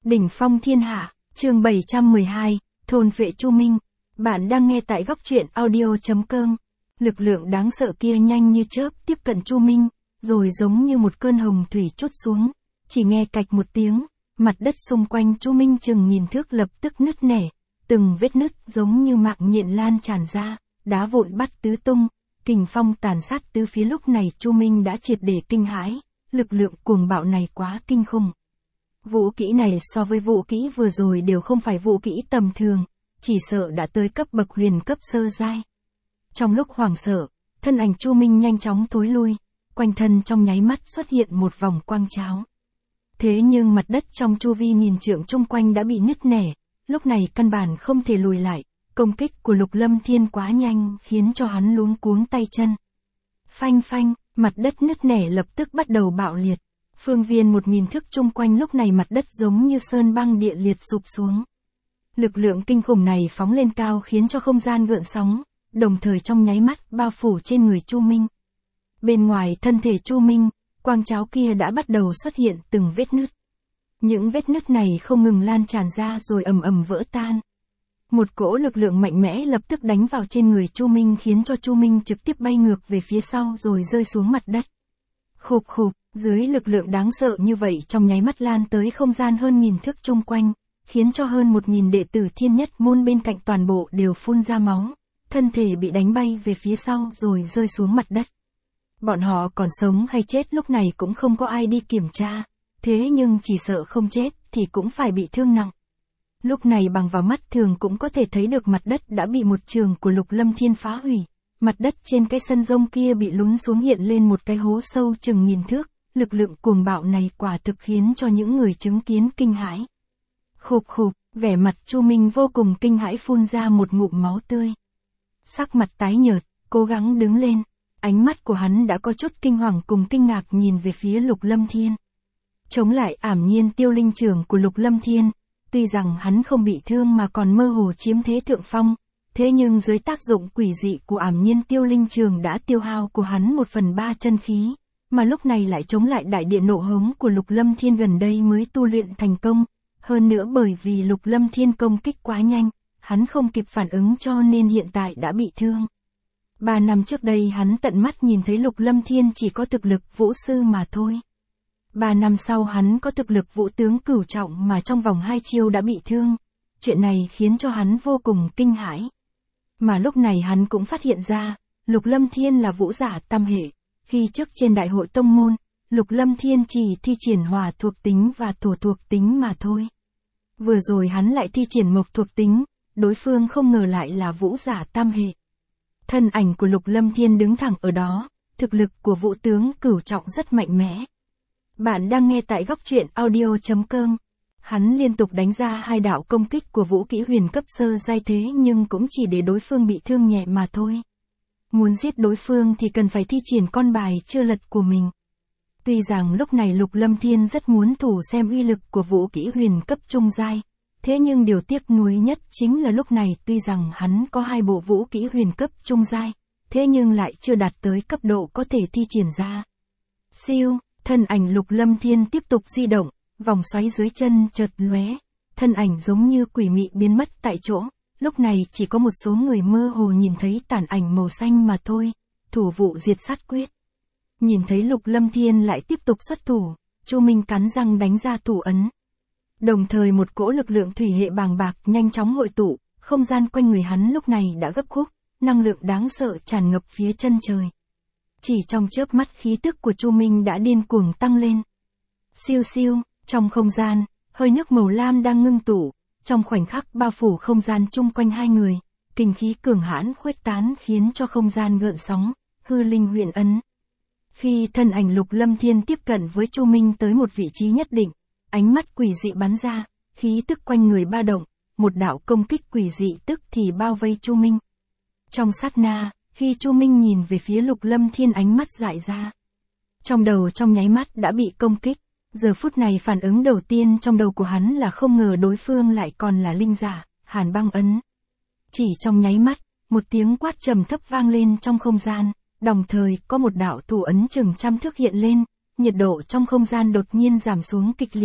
Đỉnh phong thiên hạ, chương 712, thôn vệ Chu Minh. Bạn đang nghe tại góc truyện audio.com. Lực lượng đáng sợ kia nhanh như chớp tiếp cận Chu Minh, rồi giống như một cơn hồng thủy trút xuống. Chỉ nghe cạch một tiếng, mặt đất xung quanh Chu Minh chừng nghìn thước lập tức nứt nẻ, từng vết nứt giống như mạng nhện lan tràn ra, đá vụn bắt tứ tung, kình phong tàn sát tứ phía. Lúc này Chu Minh đã triệt để kinh hãi, lực lượng cuồng bạo này quá kinh khủng. Vũ kỹ này so với vũ kỹ vừa rồi đều không phải vũ kỹ tầm thường, chỉ sợ đã tới cấp bậc huyền cấp sơ giai. Trong lúc hoảng sợ, thân ảnh Chu Minh nhanh chóng thối lui, quanh thân trong nháy mắt xuất hiện một vòng quang cháo. Thế nhưng mặt đất trong chu vi nghìn trượng chung quanh đã bị nứt nẻ, lúc này căn bản không thể lùi lại, công kích của Lục Lâm Thiên quá nhanh khiến cho hắn luống cuống tay chân. Phanh phanh, mặt đất nứt nẻ lập tức bắt đầu bạo liệt. Phương viên 1000 thước chung quanh lúc này mặt đất giống như sơn băng địa liệt sụp xuống. Lực lượng kinh khủng này phóng lên cao khiến cho không gian gợn sóng, đồng thời trong nháy mắt bao phủ trên người Chu Minh. Bên ngoài thân thể Chu Minh, quang cháo kia đã bắt đầu xuất hiện từng vết nứt. Những vết nứt này không ngừng lan tràn ra rồi ầm ầm vỡ tan. Một cỗ lực lượng mạnh mẽ lập tức đánh vào trên người Chu Minh khiến cho Chu Minh trực tiếp bay ngược về phía sau rồi rơi xuống mặt đất. Khục khục, dưới lực lượng đáng sợ như vậy trong nháy mắt lan tới không gian hơn nghìn thước chung quanh, khiến cho hơn 1000 đệ tử Thiên Nhất Môn bên cạnh toàn bộ đều phun ra máu, thân thể bị đánh bay về phía sau rồi rơi xuống mặt đất. Bọn họ còn sống hay chết lúc này cũng không có ai đi kiểm tra, thế nhưng chỉ sợ không chết thì cũng phải bị thương nặng. Lúc này bằng vào mắt thường cũng có thể thấy được mặt đất đã bị một trường của Lục Lâm Thiên phá hủy. Mặt đất trên cái sân rông kia bị lún xuống hiện lên một cái hố sâu chừng nghìn thước, lực lượng cuồng bạo này quả thực khiến cho những người chứng kiến kinh hãi. Khục khục, vẻ mặt Chu Minh vô cùng kinh hãi phun ra một ngụm máu tươi. Sắc mặt tái nhợt, cố gắng đứng lên, ánh mắt của hắn đã có chút kinh hoàng cùng kinh ngạc nhìn về phía Lục Lâm Thiên. Chống lại ảm nhiên tiêu linh trưởng của Lục Lâm Thiên, tuy rằng hắn không bị thương mà còn mơ hồ chiếm thế thượng phong. Thế nhưng dưới tác dụng quỷ dị của ảm nhiên tiêu linh trường đã tiêu hao của hắn 1/3 chân khí, mà lúc này lại chống lại đại điện nộ hống của Lục Lâm Thiên gần đây mới tu luyện thành công. Hơn nữa bởi vì Lục Lâm Thiên công kích quá nhanh, hắn không kịp phản ứng cho nên hiện tại đã bị thương. 3 năm trước đây hắn tận mắt nhìn thấy Lục Lâm Thiên chỉ có thực lực vũ sư mà thôi. 3 năm sau hắn có thực lực vũ tướng cửu trọng mà trong vòng 2 chiêu đã bị thương. Chuyện này khiến cho hắn vô cùng kinh hãi. Mà lúc này hắn cũng phát hiện ra, Lục Lâm Thiên là vũ giả tam hệ. Khi trước trên đại hội tông môn, Lục Lâm Thiên chỉ thi triển hỏa thuộc tính và thổ thuộc tính mà thôi. Vừa rồi hắn lại thi triển mộc thuộc tính, đối phương không ngờ lại là vũ giả tam hệ. Thân ảnh của Lục Lâm Thiên đứng thẳng ở đó, thực lực của vũ tướng cửu trọng rất mạnh mẽ. Bạn đang nghe tại góc truyện audio.com. Hắn liên tục đánh ra 2 đạo công kích của vũ kỹ huyền cấp sơ giai thế nhưng cũng chỉ để đối phương bị thương nhẹ mà thôi. Muốn giết đối phương thì cần phải thi triển con bài chưa lật của mình. Tuy rằng lúc này Lục Lâm Thiên rất muốn thử xem uy lực của vũ kỹ huyền cấp trung giai, thế nhưng điều tiếc nuối nhất chính là lúc này tuy rằng hắn có 2 bộ vũ kỹ huyền cấp trung giai, thế nhưng lại chưa đạt tới cấp độ có thể thi triển ra. Siêu, thân ảnh Lục Lâm Thiên tiếp tục di động. Vòng xoáy dưới chân chợt lóe, thân ảnh giống như quỷ mị biến mất tại chỗ, lúc này chỉ có một số người mơ hồ nhìn thấy tàn ảnh màu xanh mà thôi, thủ vụ diệt sát quyết. Nhìn thấy Lục Lâm Thiên lại tiếp tục xuất thủ, Chu Minh cắn răng đánh ra thủ ấn. Đồng thời một cỗ lực lượng thủy hệ bàng bạc nhanh chóng hội tụ, không gian quanh người hắn lúc này đã gấp khúc, năng lượng đáng sợ tràn ngập phía chân trời. Chỉ trong chớp mắt khí tức của Chu Minh đã điên cuồng tăng lên. Siêu siêu. Trong không gian, hơi nước màu lam đang ngưng tụ, trong khoảnh khắc bao phủ không gian chung quanh hai người, kinh khí cường hãn khuếch tán khiến cho không gian gợn sóng, hư linh huyền ấn. Khi thân ảnh Lục Lâm Thiên tiếp cận với Chu Minh tới một vị trí nhất định, ánh mắt quỷ dị bắn ra, khí tức quanh người ba động, một đạo công kích quỷ dị tức thì bao vây Chu Minh. Trong sát na, khi Chu Minh nhìn về phía Lục Lâm Thiên ánh mắt dại ra. Trong đầu trong nháy mắt đã bị công kích. Giờ phút này phản ứng đầu tiên trong đầu của hắn là không ngờ đối phương lại còn là linh giả, Hàn Băng ấn. Chỉ trong nháy mắt, một tiếng quát trầm thấp vang lên trong không gian, đồng thời có một đạo thủ ấn chừng 100 thước hiện lên, nhiệt độ trong không gian đột nhiên giảm xuống kịch liệt,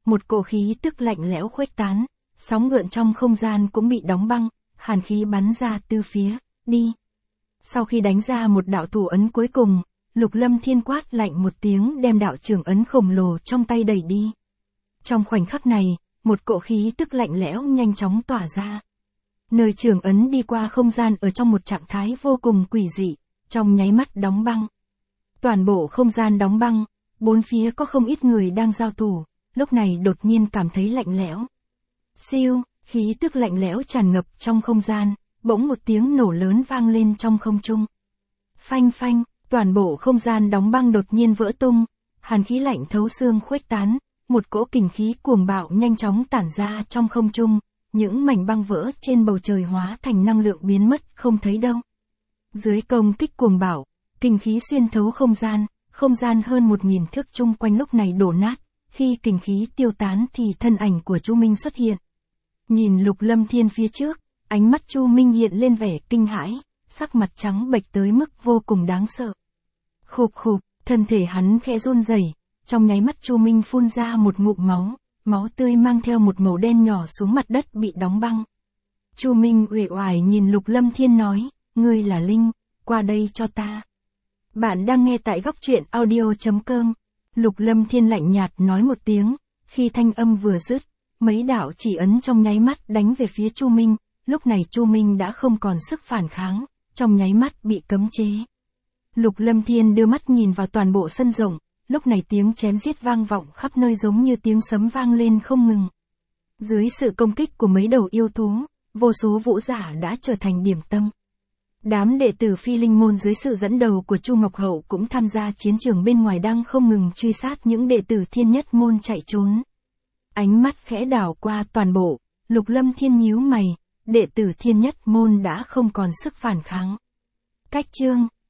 một cỗ khí tức lạnh lẽo khuếch tán, sóng gợn trong không gian cũng bị đóng băng, hàn khí bắn ra từ phía, đi. Sau khi đánh ra một đạo thủ ấn cuối cùng, Lục Lâm Thiên quát lạnh một tiếng đem đạo trường ấn khổng lồ trong tay đẩy đi. Trong khoảnh khắc này, một cỗ khí tức lạnh lẽo nhanh chóng tỏa ra. Nơi trường ấn đi qua không gian ở trong một trạng thái vô cùng quỷ dị, trong nháy mắt đóng băng. Toàn bộ không gian đóng băng, bốn phía có không ít người đang giao thủ, lúc này đột nhiên cảm thấy lạnh lẽo. Siêu, khí tức lạnh lẽo tràn ngập trong không gian, bỗng một tiếng nổ lớn vang lên trong không trung. Phanh phanh, toàn bộ không gian đóng băng đột nhiên vỡ tung, hàn khí lạnh thấu xương khuếch tán, một cỗ kình khí cuồng bạo nhanh chóng tản ra trong không trung, những mảnh băng vỡ trên bầu trời hóa thành năng lượng biến mất không thấy đâu. Dưới công kích cuồng bạo, kình khí xuyên thấu không gian hơn 1000 thước chung quanh lúc này đổ nát, khi kình khí tiêu tán thì thân ảnh của Chu Minh xuất hiện. Nhìn Lục Lâm Thiên phía trước, ánh mắt Chu Minh hiện lên vẻ kinh hãi, sắc mặt trắng bệch tới mức vô cùng đáng sợ. Khục khục, thân thể hắn khẽ run rẩy, trong nháy mắt Chu Minh phun ra một ngụm máu tươi mang theo một màu đen nhỏ xuống mặt đất bị đóng băng. Chu Minh uể oải nhìn Lục Lâm Thiên nói, ngươi là Linh, qua đây cho ta. Bạn đang nghe tại góc truyện audio.com. Lục Lâm Thiên lạnh nhạt nói một tiếng, khi thanh âm vừa dứt, mấy đạo chỉ ấn trong nháy mắt đánh về phía Chu Minh, lúc này Chu Minh đã không còn sức phản kháng, trong nháy mắt bị cấm chế. Lục Lâm Thiên đưa mắt nhìn vào toàn bộ sân rộng, lúc này tiếng chém giết vang vọng khắp nơi giống như tiếng sấm vang lên không ngừng. Dưới sự công kích của mấy đầu yêu thú, vô số vũ giả đã trở thành điểm tâm. Đám đệ tử Phi Linh môn dưới sự dẫn đầu của Chu Ngọc Hậu cũng tham gia chiến trường bên ngoài đang không ngừng truy sát những đệ tử Thiên Nhất môn chạy trốn. Ánh mắt khẽ đảo qua toàn bộ, Lục Lâm Thiên nhíu mày, đệ tử Thiên Nhất môn đã không còn sức phản kháng. Cách chương